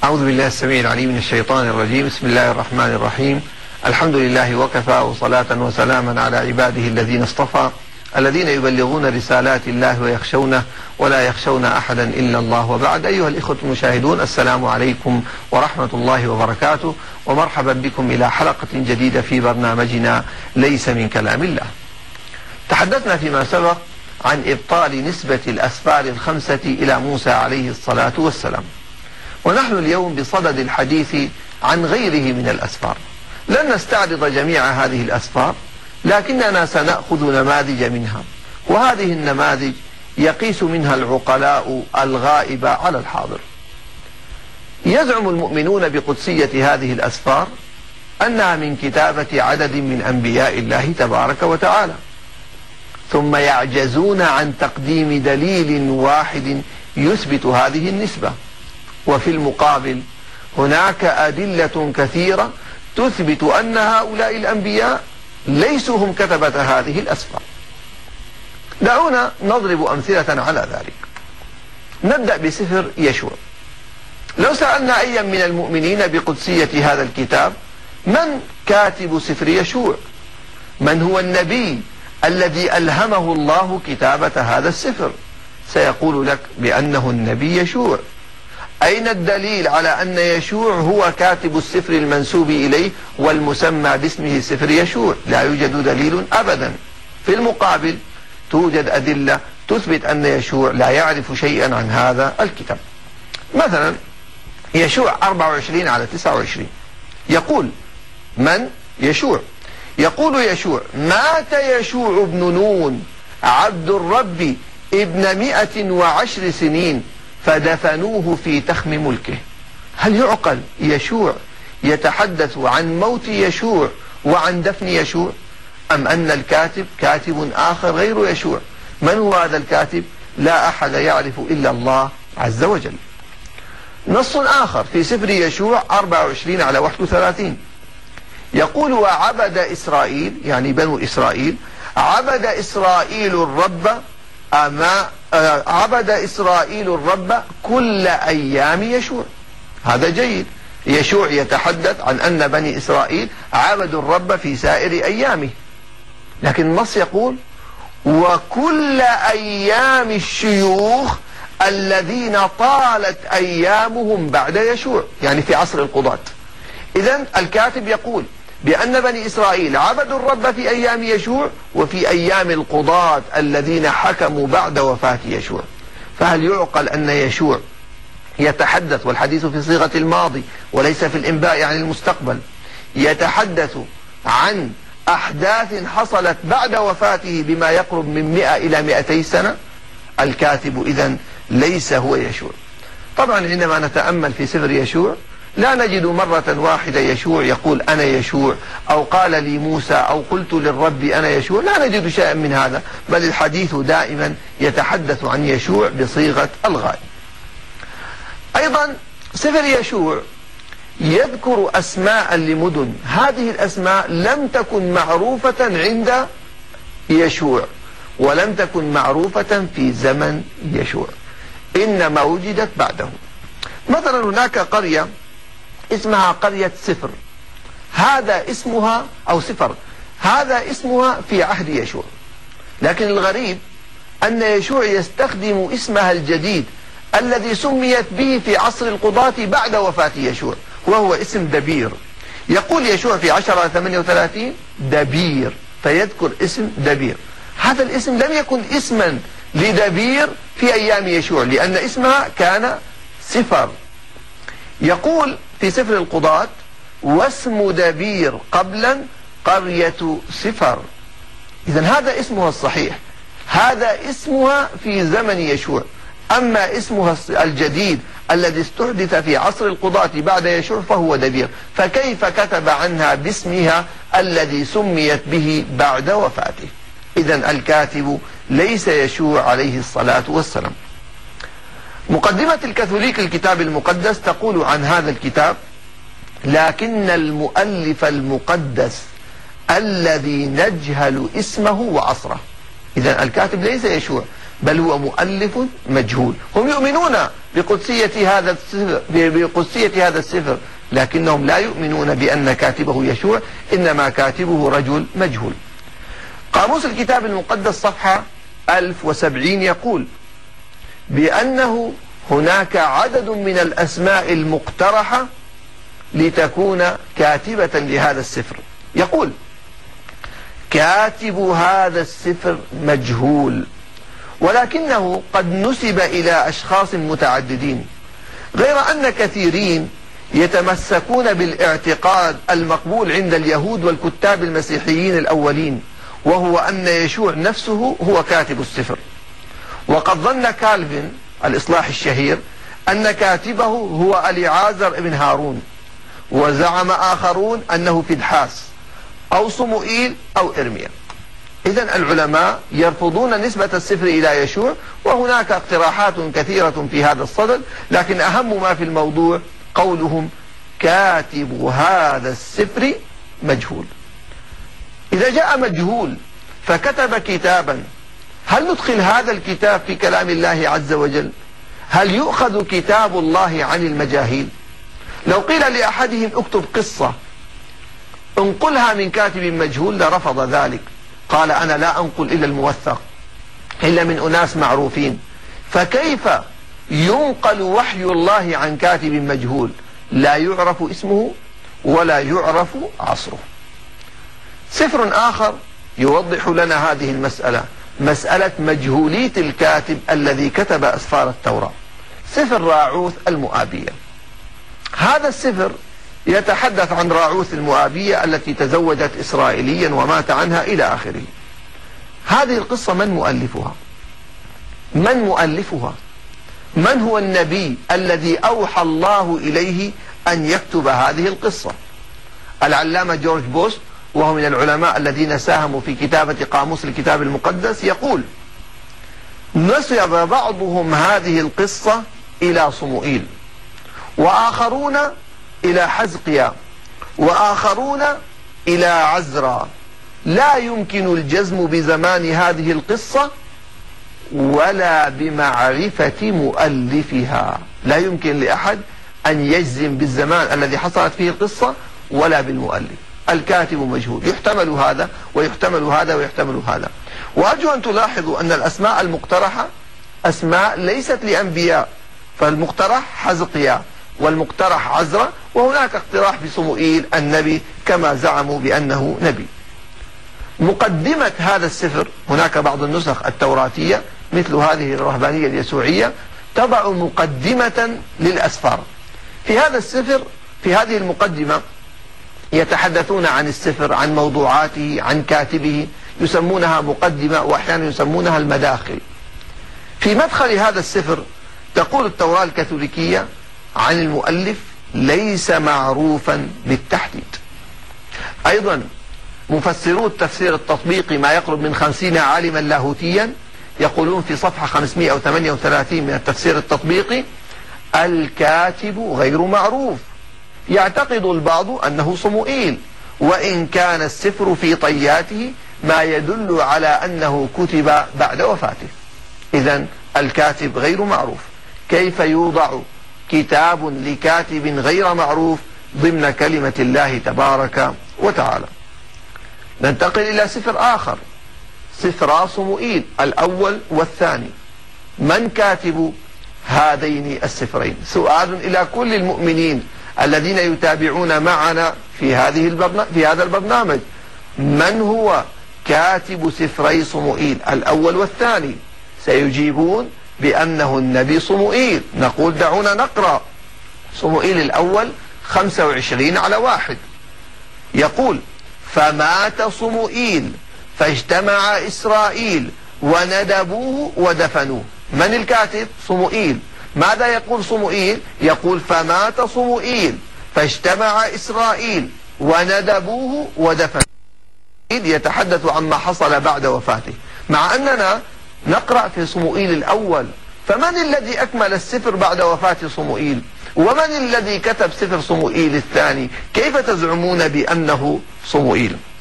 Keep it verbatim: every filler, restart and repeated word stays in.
أعوذ بالله السميع العليم من الشيطان الرجيم. بسم الله الرحمن الرحيم. الحمد لله وكفى، وصلاة وسلاما على عباده الذين اصطفى، الذين يبلغون رسالات الله ويخشونه ولا يخشون أحدا إلا الله. وبعد، أيها الإخوة المشاهدون، السلام عليكم ورحمة الله وبركاته، ومرحبا بكم إلى حلقة جديدة في برنامجنا ليس من كلام الله. تحدثنا فيما سبق عن إبطال نسبة الأسفار الخمسة إلى موسى عليه الصلاة والسلام، ونحن اليوم بصدد الحديث عن غيره من الأسفار. لن نستعرض جميع هذه الأسفار، لكننا سنأخذ نماذج منها، وهذه النماذج يقيس منها العقلاء الغائب على الحاضر. يزعم المؤمنون بقدسية هذه الأسفار أنها من كتابة عدد من أنبياء الله تبارك وتعالى، ثم يعجزون عن تقديم دليل واحد يثبت هذه النسبة. وفي المقابل هناك أدلة كثيرة تثبت أن هؤلاء الأنبياء ليسوا هم كتبة هذه الأسفار. دعونا نضرب أمثلة على ذلك. نبدأ بسفر يشوع. لو سألنا أيا من المؤمنين بقدسية هذا الكتاب، من كاتب سفر يشوع؟ من هو النبي الذي ألهمه الله كتابة هذا السفر؟ سيقول لك بأنه النبي يشوع. أين الدليل على أن يشوع هو كاتب السفر المنسوب إليه والمسمى باسمه سفر يشوع؟ لا يوجد دليل أبدا. في المقابل توجد أدلة تثبت أن يشوع لا يعرف شيئا عن هذا الكتاب. مثلا يشوع أربعة وعشرين على تسعة وعشرين يقول: من؟ يشوع. يقول يشوع: مات يشوع بن نون عبد الرب ابن مئة وعشر سنين فدفنوه في تخم ملكه. هل يعقل يشوع يتحدث عن موت يشوع وعن دفن يشوع؟ أم أن الكاتب كاتب آخر غير يشوع؟ من هو هذا الكاتب؟ لا أحد يعرف إلا الله عز وجل. نص آخر في سفر يشوع أربعة وعشرين على واحد وثلاثين يقول: وعبد إسرائيل، يعني بنو إسرائيل، عبد إسرائيل الرب أما عبد إسرائيل الرب كل أيام يشوع. هذا جيد. يشوع يتحدث عن أن بني إسرائيل عبدوا الرب في سائر أيامه، لكن النص يقول: وكل أيام الشيوخ الذين طالت أيامهم بعد يشوع، يعني في عصر القضاة. إذن الكاتب يقول بأن بني إسرائيل عبدوا الرب في أيام يشوع وفي أيام القضاة الذين حكموا بعد وفاة يشوع. فهل يعقل أن يشوع يتحدث، والحديث في صيغة الماضي وليس في الإنباء يعني المستقبل، يتحدث عن أحداث حصلت بعد وفاته بما يقرب من مئة إلى مئتي سنة؟ الكاتب إذن ليس هو يشوع. طبعا عندما نتأمل في سفر يشوع لا نجد مرة واحدة يشوع يقول أنا يشوع، أو قال لي موسى، أو قلت للرب أنا يشوع. لا نجد شيئا من هذا، بل الحديث دائما يتحدث عن يشوع بصيغة الغائب. أيضا سفر يشوع يذكر أسماء لمدن، هذه الأسماء لم تكن معروفة عند يشوع ولم تكن معروفة في زمن يشوع، إنما وجدت بعده. مثلا هناك قرية اسمها قرية سفر، هذا اسمها أو سفر هذا اسمها في عهد يشوع، لكن الغريب أن يشوع يستخدم اسمها الجديد الذي سميت به في عصر القضاة بعد وفاة يشوع، وهو اسم دبير. يقول يشوع في عشرة ثمانية وثلاثين دبير، فيذكر اسم دبير. هذا الاسم لم يكن اسما لدبير في أيام يشوع، لأن اسمها كان سفر. يقول في سفر القضاة: واسم دبير قبلا قرية سفر. إذن هذا اسمها الصحيح، هذا اسمها في زمن يشوع. أما اسمها الجديد الذي استحدث في عصر القضاة بعد يشوع فهو دبير، فكيف كتب عنها باسمها الذي سميت به بعد وفاته؟ إذن الكاتب ليس يشوع عليه الصلاة والسلام. مقدمة الكاثوليك الكتاب المقدس تقول عن هذا الكتاب: لكن المؤلف المقدس الذي نجهل اسمه وعصره. إذن الكاتب ليس يشوع، بل هو مؤلف مجهول. هم يؤمنون بقدسية هذا السفر, بقدسية هذا السفر، لكنهم لا يؤمنون بأن كاتبه يشوع، إنما كاتبه رجل مجهول. قاموس الكتاب المقدس صفحة ألف وسبعين يقول بأنه هناك عدد من الأسماء المقترحة لتكون كاتبة لهذا السفر. يقول: كاتب هذا السفر مجهول، ولكنه قد نسب إلى أشخاص متعددين، غير أن كثيرين يتمسكون بالاعتقاد المقبول عند اليهود والكتاب المسيحيين الأولين، وهو أن يشوع نفسه هو كاتب السفر. وقد ظن كالفن الإصلاح الشهير أن كاتبه هو اليعازر ابن هارون، وزعم آخرون أنه فدحاس أو صموئيل أو إرميا. إذن العلماء يرفضون نسبة السفر إلى يشوع، وهناك اقتراحات كثيرة في هذا الصدد، لكن أهم ما في الموضوع قولهم كاتب هذا السفر مجهول. إذا جاء مجهول فكتب كتابا، هل ندخل هذا الكتاب في كلام الله عز وجل؟ هل يؤخذ كتاب الله عن المجاهيل؟ لو قيل لأحدهم اكتب قصة انقلها من كاتب مجهول لرفض ذلك، قال أنا لا أنقل إلا الموثق إلا من أناس معروفين. فكيف ينقل وحي الله عن كاتب مجهول لا يعرف اسمه ولا يعرف عصره؟ سفر آخر يوضح لنا هذه المسألة، مسألة مجهولية الكاتب الذي كتب أسفار التوراة، سفر راعوث المؤابية. هذا السفر يتحدث عن راعوث المؤابية التي تزوجت إسرائيليا ومات عنها إلى آخره. هذه القصة من مؤلفها؟ من مؤلفها؟ من هو النبي الذي أوحى الله إليه أن يكتب هذه القصة؟ العلامة جورج بوست، وهو من العلماء الذين ساهموا في كتابة قاموس الكتاب المقدس، يقول: نسب بعضهم هذه القصة إلى صموئيل، وآخرون إلى حزقيا، وآخرون إلى عزرا. لا يمكن الجزم بزمان هذه القصة ولا بمعرفة مؤلفها. لا يمكن لأحد أن يجزم بالزمان الذي حصلت فيه القصة ولا بالمؤلف. الكاتب مجهول، يحتمل هذا ويحتمل هذا ويحتمل هذا. وأرجو أن تلاحظوا أن الأسماء المقترحة أسماء ليست لأنبياء، فالمقترح حزقيا والمقترح عزرا، وهناك اقتراح بصموئيل النبي كما زعموا بأنه نبي. مقدمة هذا السفر، هناك بعض النسخ التوراتية مثل هذه الرهبانية اليسوعية تضع مقدمة للأسفار. في هذا السفر، في هذه المقدمة، يتحدثون عن السفر، عن موضوعاته، عن كاتبه، يسمونها مقدمة وأحيانا يسمونها المداخل. في مدخل هذا السفر تقول التوراة الكاثوليكية عن المؤلف ليس معروفا بالتحديد. أيضا مفسرو التفسير التطبيقي ما يقرب من خمسين عالما لاهوتيا يقولون في صفحة خمسمائة وثمانية وثلاثين من التفسير التطبيقي: الكاتب غير معروف، يعتقد البعض أنه صموئيل، وإن كان السفر في طياته ما يدل على أنه كتب بعد وفاته. إذن الكاتب غير معروف. كيف يوضع كتاب لكاتب غير معروف ضمن كلمة الله تبارك وتعالى؟ ننتقل إلى سفر آخر، سفر صموئيل الأول والثاني. من كاتب هذين السفرين؟ سؤال إلى كل المؤمنين الذين يتابعون معنا في هذه البرنامج في هذا البرنامج. من هو كاتب سفري صموئيل الأول والثاني؟ سيجيبون بأنه النبي صموئيل. نقول دعونا نقرأ صموئيل الأول خمسة وعشرين على واحد. يقول: فمات صموئيل فاجتمع إسرائيل وندبوه ودفنوه. من الكاتب؟ صموئيل. ماذا يقول صموئيل؟ يقول: فمات صموئيل فاجتمع إسرائيل وندبوه ودفنوه. يتحدث عما حصل بعد وفاته، مع أننا نقرأ في صموئيل الأول. فمن الذي أكمل السفر بعد وفاة صموئيل؟ ومن الذي كتب سفر صموئيل الثاني؟ كيف تزعمون بأنه صموئيل؟